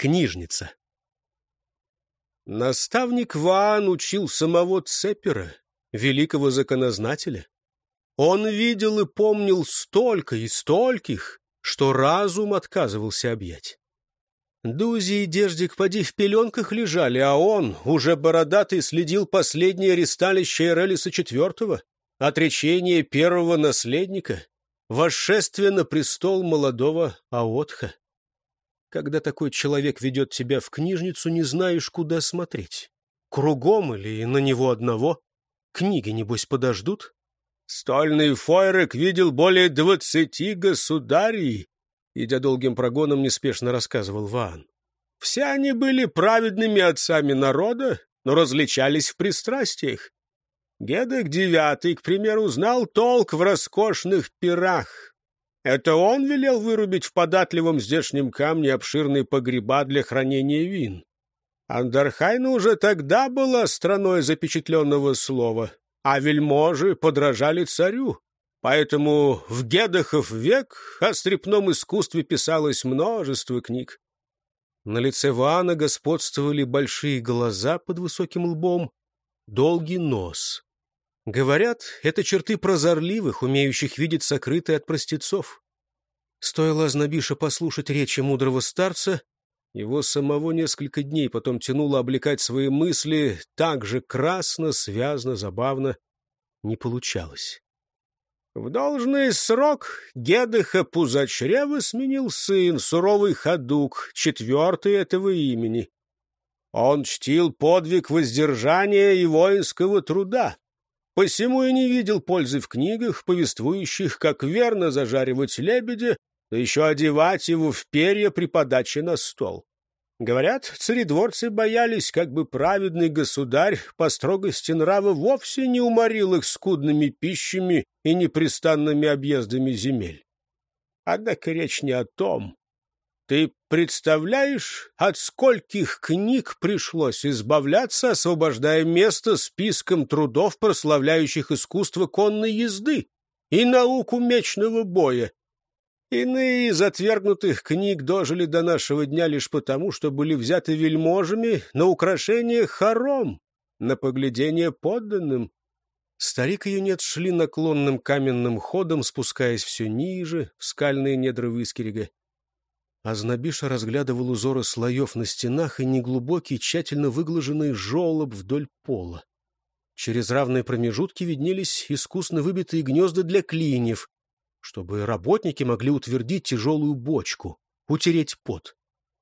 Книжница. Наставник Ваан учил самого Цепера, великого законознателя. Он видел и помнил столько и стольких, что разум отказывался объять. Дузи и Деждик поди в пеленках лежали, а он, уже бородатый, следил последнее ресталище Эрелиса IV, отречение первого наследника, восшествие на престол молодого Аотха. Когда такой человек ведет тебя в книжницу, не знаешь, куда смотреть. Кругом или на него одного? Книги, небось, подождут? Стольный Фойрек видел более 20 государей, идя долгим прогоном, неспешно рассказывал Ваан. Все они были праведными отцами народа, но различались в пристрастиях. Гедек IX, к примеру, знал толк в роскошных пирах. Это он велел вырубить в податливом здешнем камне обширные погреба для хранения вин. Андархайна уже тогда была страной запечатленного слова, а вельможи подражали царю. Поэтому в Гедахов век о стрепном искусстве писалось множество книг. На лице Ваана господствовали большие глаза под высоким лбом, долгий нос. Говорят, это черты прозорливых, умеющих видеть сокрытое от простецов. Стоило Азнабиша послушать речи мудрого старца, его самого несколько дней потом тянуло облекать свои мысли так же красно, связно, забавно. Не получалось. В должный срок Гедеха Пузачрева сменил сын, суровый Хадук, 4-й этого имени. Он чтил подвиг воздержания и воинского труда. Посему и не видел пользы в книгах, повествующих, как верно зажаривать лебедя, да еще одевать его в перья при подаче на стол. Говорят, царедворцы боялись, как бы праведный государь по строгости нрава вовсе не уморил их скудными пищами и непрестанными объездами земель. Однако речь не о том. Ты представляешь, от скольких книг пришлось избавляться, освобождая место списком трудов, прославляющих искусство конной езды и науку мечного боя? Иные из отвергнутых книг дожили до нашего дня лишь потому, что были взяты вельможами на украшение хором, на поглядение подданным. Старик и юнец шли наклонным каменным ходом, спускаясь все ниже, в скальные недра Вискерига. Азнабиша разглядывал узоры слоев на стенах и неглубокий, тщательно выглаженный желоб вдоль пола. Через равные промежутки виднелись искусно выбитые гнезда для клиньев, чтобы работники могли утвердить тяжелую бочку, утереть пот.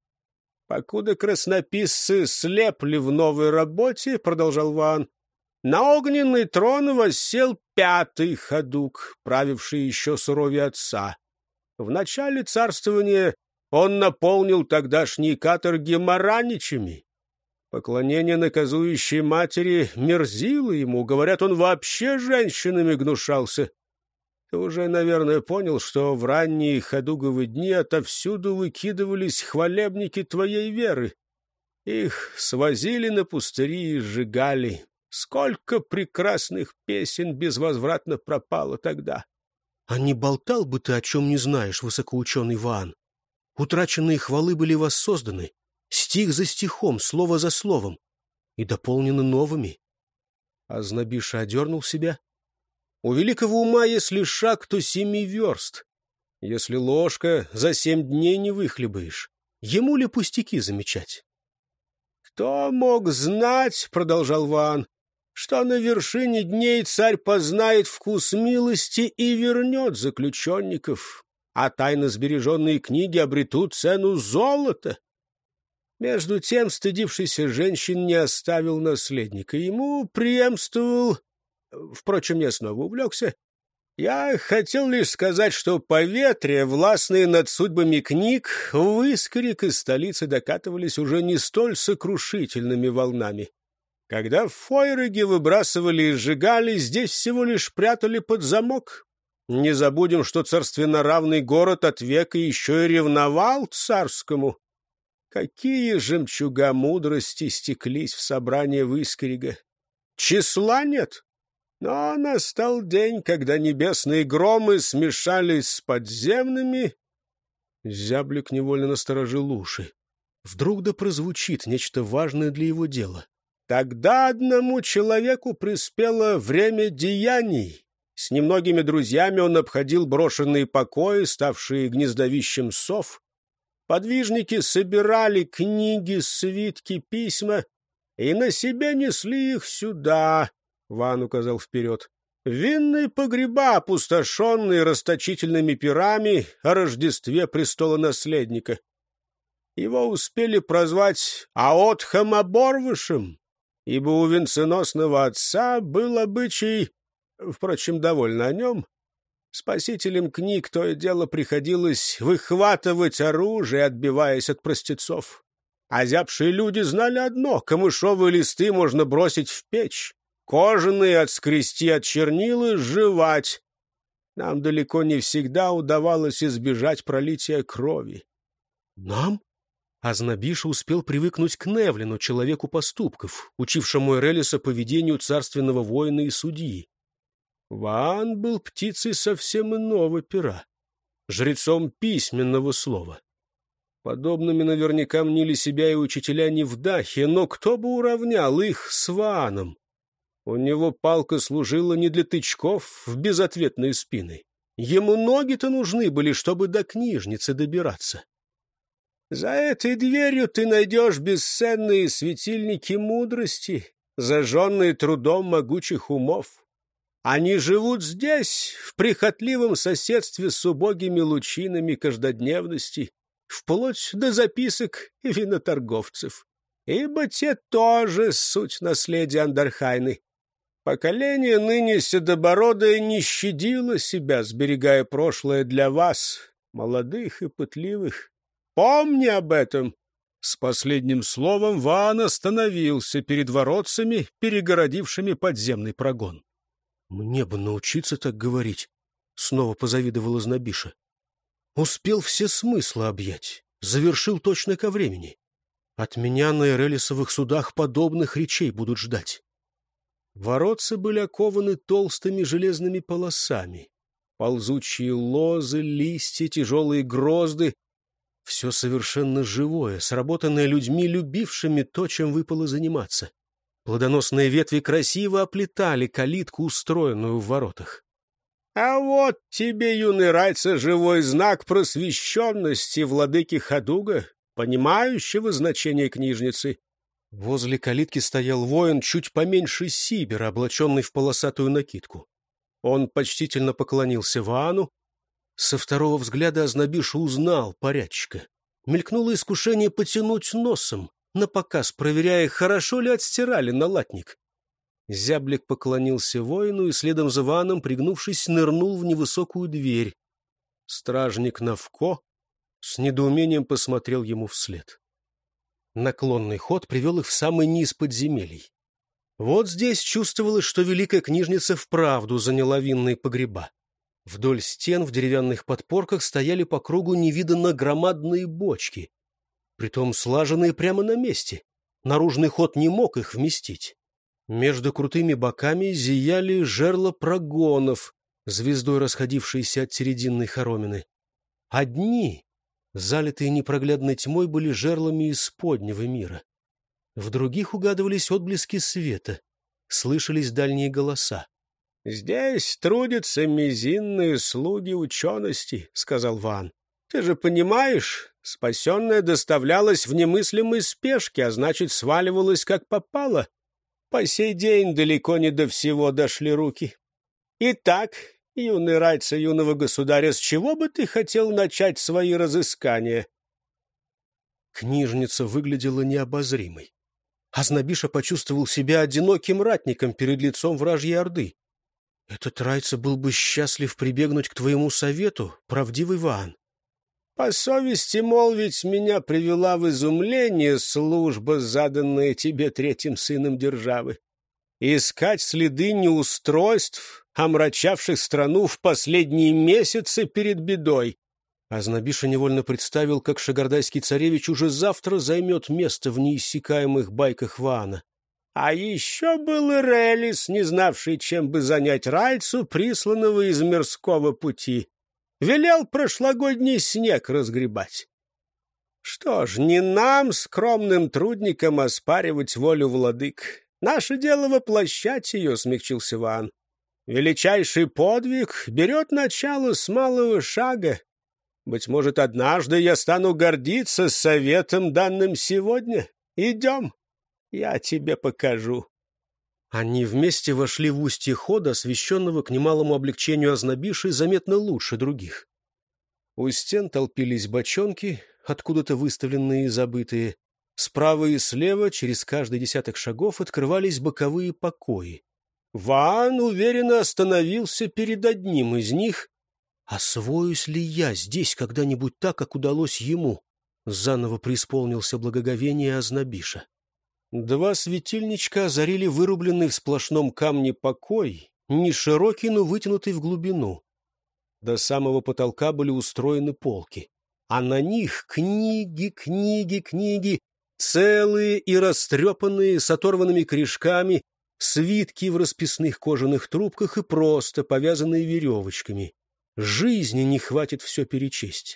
«Покуда краснописцы слепли в новой работе, — продолжал Ваан, — на огненный трон воссел 5-й Хадук, правивший еще суровее отца. В начале царствования он наполнил тогдашние каторги мараничами. Поклонение наказующей матери мерзило ему, говорят, он вообще женщинами гнушался. Ты уже, наверное, понял, что в ранние Хадуговы дни отовсюду выкидывались хвалебники твоей веры. Их свозили на пустыри и сжигали. Сколько прекрасных песен безвозвратно пропало тогда! А не болтал бы ты, о чем не знаешь, высокоученый Ваан. Утраченные хвалы были воссозданы, стих за стихом, слово за словом, и дополнены новыми. Азнабиша одернул себя. У великого ума, если шаг, то 7 верст. Если ложка, за 7 дней не выхлебаешь. Ему ли пустяки замечать? «Кто мог знать, — продолжал Ваан, — что на вершине дней царь познает вкус милости и вернет заключенников, а тайно сбереженные книги обретут цену золота?» Между тем стыдившийся женщин не оставил наследника. Ему преемствовал... Впрочем, я снова увлекся. Я хотел лишь сказать, что поветрия, властные над судьбами книг, в Искорик из столицы докатывались уже не столь сокрушительными волнами. Когда в Фойреге выбрасывали и сжигали, здесь всего лишь прятали под замок. Не забудем, что царственноравный город от века еще и ревновал царскому. Какие жемчуга мудрости стеклись в собрание Искорига! Числа нет. Но настал день, когда небесные громы смешались с подземными. Зяблик невольно насторожил уши. Вдруг да прозвучит нечто важное для его дела. Тогда одному человеку приспело время деяний. С немногими друзьями он обходил брошенные покои, ставшие гнездовищем сов. Подвижники собирали книги, свитки, письма и на себе несли их сюда, — Ван указал вперед. Винные погреба, опустошенные расточительными пирами о Рождестве престолонаследника. Его успели прозвать Аотхом Оборвышем, ибо у венценосного отца был обычай, впрочем, довольно о нем. Спасителям книг то и дело приходилось выхватывать оружие, отбиваясь от простецов. Озябшие люди знали одно — камышовые листы можно бросить в печь, кожаные отскрести от чернил и сживать. Нам далеко не всегда удавалось избежать пролития крови. Нам? Азнабиша успел привыкнуть к Невлину, человеку поступков, учившему Эрелиса поведению царственного воина и судьи. Ваан был птицей совсем иного пера, жрецом письменного слова. Подобными наверняка мнили себя и учителя Невдахи, но кто бы уравнял их с Вааном? У него палка служила не для тычков в безответные спины. Ему ноги-то нужны были, чтобы до книжницы добираться. За этой дверью ты найдешь бесценные светильники мудрости, зажженные трудом могучих умов. Они живут здесь, в прихотливом соседстве с убогими лучинами каждодневности, вплоть до записок виноторговцев. Ибо те тоже суть наследия Андархайны. Поколение ныне седобородое не щадило себя, сберегая прошлое для вас, молодых и пытливых. Помни об этом. С последним словом Ваан остановился перед воротцами, перегородившими подземный прогон. «Мне бы научиться так говорить», — снова позавидовала Азнабиша. «Успел все смыслы объять, завершил точно ко времени. От меня на Эрелисовых судах подобных речей будут ждать». Воротцы были окованы толстыми железными полосами. Ползучие лозы, листья, тяжелые грозды — все совершенно живое, сработанное людьми, любившими то, чем выпало заниматься. Плодоносные ветви красиво оплетали калитку, устроенную в воротах. — А вот тебе, юный райца, живой знак просвещенности владыки Хадуга, понимающего значение книжницы. Возле калитки стоял воин чуть поменьше Сибира, облаченный в полосатую накидку. Он почтительно поклонился Ваану. Со второго взгляда Азнабиша узнал порядчика. Мелькнуло искушение потянуть носом, напоказ проверяя, хорошо ли отстирали на латник. Зяблик поклонился воину и, следом за Вааном, пригнувшись, нырнул в невысокую дверь. Стражник Навко с недоумением посмотрел ему вслед. Наклонный ход привел их в самый низ подземелий. Вот здесь чувствовалось, что великая книжница вправду заняла винные погреба. Вдоль стен в деревянных подпорках стояли по кругу невиданно громадные бочки, притом слаженные прямо на месте. Наружный ход не мог их вместить. Между крутыми боками зияли жерла прогонов, звездой расходившиеся от серединной хоромины. Одни, залитые непроглядной тьмой, были жерлами из поднего мира. В других угадывались отблески света, слышались дальние голоса. — Здесь трудятся мизинные слуги учености, — сказал Ваан. — Ты же понимаешь, спасенная доставлялась в немыслимой спешке, а значит, сваливалась как попало. По сей день далеко не до всего дошли руки. Итак, юный райца юного государя, с чего бы ты хотел начать свои разыскания? Книжница выглядела необозримой. Азнабиша почувствовал себя одиноким ратником перед лицом вражьей орды. Этот райца был бы счастлив прибегнуть к твоему совету, правдивый Ваан. По совести молвить, меня привела в изумление служба, заданная тебе третьим сыном державы. Искать следы неустройств, омрачавших страну в последние месяцы перед бедой. Азнабиша невольно представил, как шагардайский царевич уже завтра займет место в неиссякаемых байках Ваана. А еще был Эрелис, не знавший, чем бы занять райцу, присланного из мирского пути. Велел прошлогодний снег разгребать. Что ж, не нам, скромным трудникам, оспаривать волю владык. Наше дело воплощать ее, — смягчился Ваан. Величайший подвиг берет начало с малого шага. Быть может, однажды я стану гордиться советом, данным сегодня. Идем, я тебе покажу. Они вместе вошли в устье хода, освещенного к немалому облегчению Азнабиши заметно лучше других. У стен толпились бочонки, откуда-то выставленные и забытые. Справа и слева, через каждый десяток шагов, открывались боковые покои. Ваан уверенно остановился перед одним из них. «Освоюсь ли я здесь когда-нибудь так, как удалось ему?» Заново преисполнился благоговение Азнабиша. Два светильничка озарили вырубленный в сплошном камне покой, не широкий, но вытянутый в глубину. До самого потолка были устроены полки, а на них книги, книги, книги, целые и растрепанные, с оторванными корешками, свитки в расписных кожаных трубках и просто повязанные веревочками. Жизни не хватит все перечесть.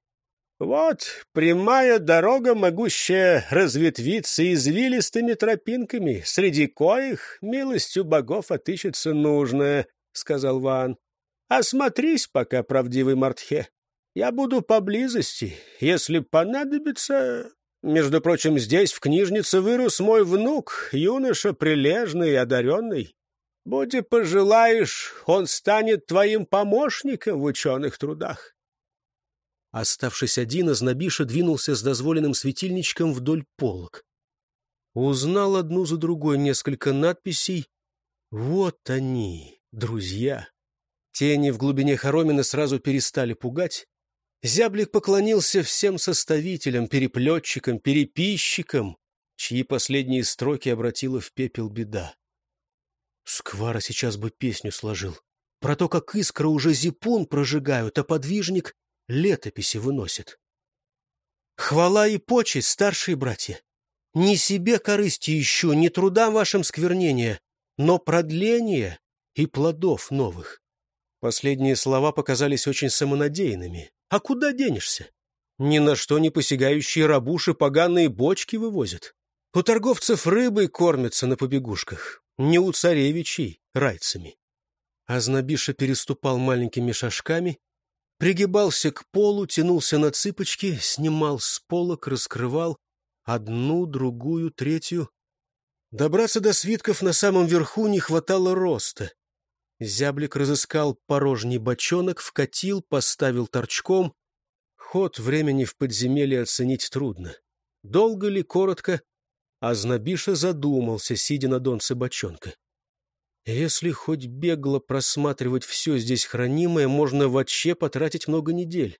Вот прямая дорога, могущая разветвиться извилистыми тропинками, среди коих милостью богов отыщется нужное, — сказал Ваан. — Осмотрись пока, правдивый Мартхе. Я буду поблизости, если понадобится. Между прочим, здесь, в книжнице, вырос мой внук, юноша прилежный и одаренный. Будь пожелаешь, он станет твоим помощником в ученых трудах. Оставшись один, Азнабиша двинулся с дозволенным светильничком вдоль полок. Узнал одну за другой несколько надписей. Вот они, друзья. Тени в глубине хоромины сразу перестали пугать. Зяблик поклонился всем составителям, переплетчикам, переписчикам, чьи последние строки обратила в пепел беда. Сквара сейчас бы песню сложил. Про то, как искры уже зипун прожигают, а подвижник летописи выносит. Хвала и почесть, старшие братья! Не себе корысти ищу, не трудам вашим сквернения, но продления и плодов новых. Последние слова показались очень самонадеянными. А куда денешься? Ни на что не посягающие рабуши поганые бочки вывозят. У торговцев рыбой кормятся на побегушках, не у царевичей райцами. Азнабиша переступал маленькими шажками, пригибался к полу, тянулся на цыпочки, снимал с полок, раскрывал одну, другую, третью. Добраться до свитков на самом верху не хватало роста. Зяблик разыскал порожний бочонок, вкатил, поставил торчком. Ход времени в подземелье оценить трудно. Долго ли, коротко, Азнабиша задумался, сидя на донце бочонка. Если хоть бегло просматривать все здесь хранимое, можно вообще потратить много недель.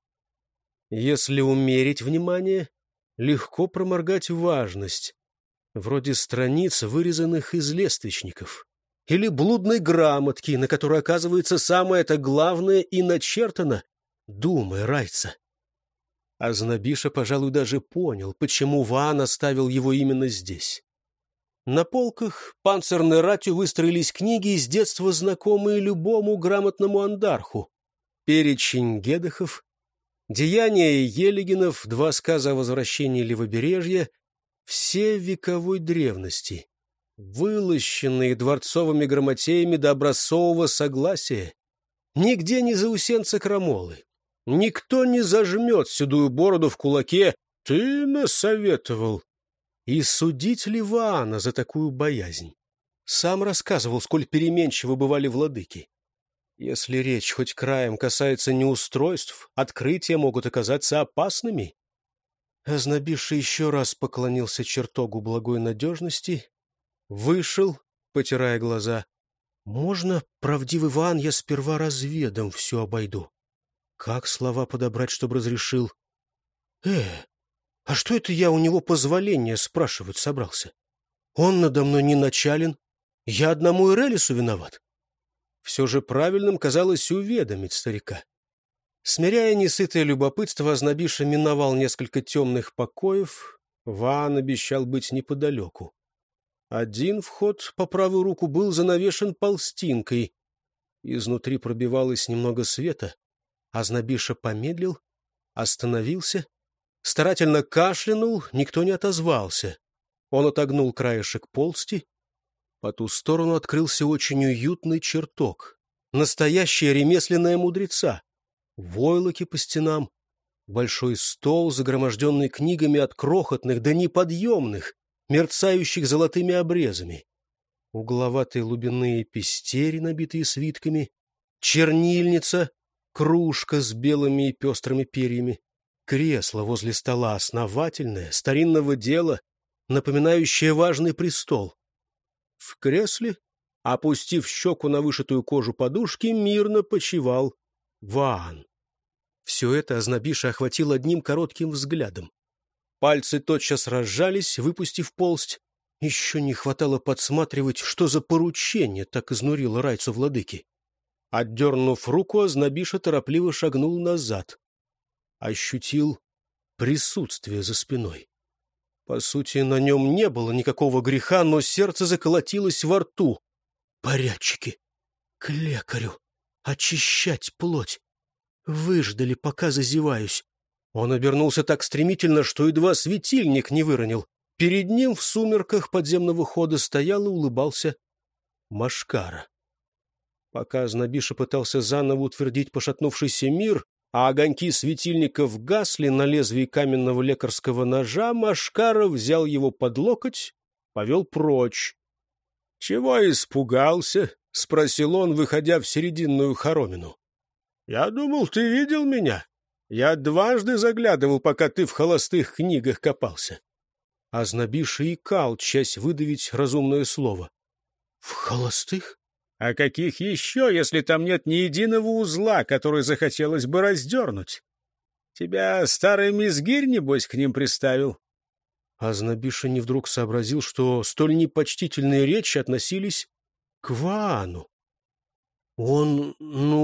Если умерить внимание, легко проморгать важность, вроде страниц, вырезанных из лествичников, или блудной грамотки, на которой, оказывается, самое-то главное и начертано. Думай, райца. Азнабиша, пожалуй, даже понял, почему Ваан оставил его именно здесь. На полках панцирной ратью выстроились книги, с детства знакомые любому грамотному андарху. Перечень гедахов, деяния Елигинов, два сказа о возвращении левобережья, все вековой древности, вылощенные дворцовыми грамотеями до образцового согласия. Нигде не заусенца крамолы. Никто не зажмет седую бороду в кулаке. Ты насоветовал. И судить ли Ваана за такую боязнь? Сам рассказывал, сколь переменчивы бывали владыки. Если речь хоть краем касается неустройств, открытия могут оказаться опасными. Азнабиша еще раз поклонился чертогу благой надежности, вышел, потирая глаза. Можно, правдивый Ваан, я сперва разведом все обойду? Как слова подобрать, чтобы разрешил? А что это я у него позволения спрашивать собрался? Он надо мной не начален, я одному Ирелису виноват. Все же правильным казалось уведомить старика. Смиряя несытое любопытство, Азнабиша миновал несколько темных покоев. Ваан обещал быть неподалеку. Один вход по правую руку был занавешен полстинкой. Изнутри пробивалось немного света. Азнабиша помедлил, остановился, Старательно кашлянул, никто не отозвался. Он отогнул краешек полсти. По ту сторону открылся очень уютный чертог. Настоящая ремесленная мудреца. Войлоки по стенам. Большой стол, загроможденный книгами от крохотных до неподъемных, мерцающих золотыми обрезами. Угловатые лубяные пестери, набитые свитками. Чернильница, кружка с белыми и пестрыми перьями. Кресло возле стола основательное, старинного дела, напоминающее важный престол. В кресле, опустив щеку на вышитую кожу подушки, мирно почивал Ваан. Все это Азнабиша охватил одним коротким взглядом. Пальцы тотчас разжались, выпустив полсть. Еще не хватало подсматривать, что за поручение так изнурило райцу владыки. Отдернув руку, Азнабиша торопливо шагнул назад. Ощутил присутствие за спиной. По сути, на нем не было никакого греха, но сердце заколотилось во рту. Порядчики! К лекарю! Очищать плоть! Выждали, пока зазеваюсь. Он обернулся так стремительно, что едва светильник не выронил. Перед ним в сумерках подземного хода стоял и улыбался Машкара. Пока Азнабиша пытался заново утвердить пошатнувшийся мир, а огоньки светильников гасли на лезвии каменного лекарского ножа, Машкара взял его под локоть, повел прочь. — Чего испугался? — спросил он, выходя в серединную хоромину. — Я думал, ты видел меня. Я дважды заглядывал, пока ты в холостых книгах копался. Азнабиша икал, часть выдавить разумное слово. — В холостых? А каких еще, если там нет ни единого узла, который захотелось бы раздернуть? Тебя старый мизгирь, небось, к ним приставил? Азнабиша не вдруг сообразил, что столь непочтительные речи относились к Ваану. Он,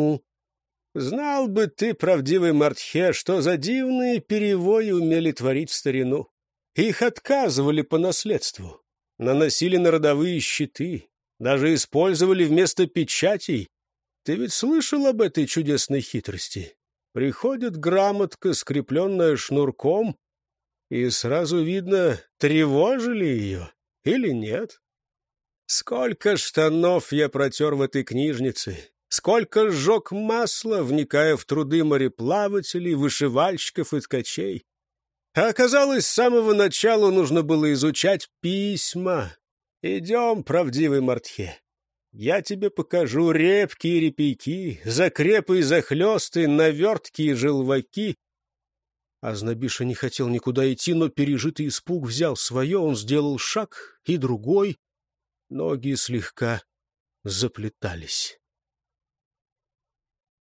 знал бы ты, правдивый Мартхе, что за дивные перевои умели творить в старину. Их отказывали по наследству, наносили на родовые щиты, даже использовали вместо печатей. Ты ведь слышал об этой чудесной хитрости? Приходит грамотка, скрепленная шнурком, и сразу видно, тревожили ее или нет. Сколько штанов я протер в этой книжнице, сколько сжег масла, вникая в труды мореплавателей, вышивальщиков и ткачей. А оказалось, с самого начала нужно было изучать письма. Идем, правдивый Мартхе. Я тебе покажу репки и репейки, закрепы и захлесты, навертки и желваки. Азнабиша не хотел никуда идти, но пережитый испуг взял свое, он сделал шаг и другой. Ноги слегка заплетались.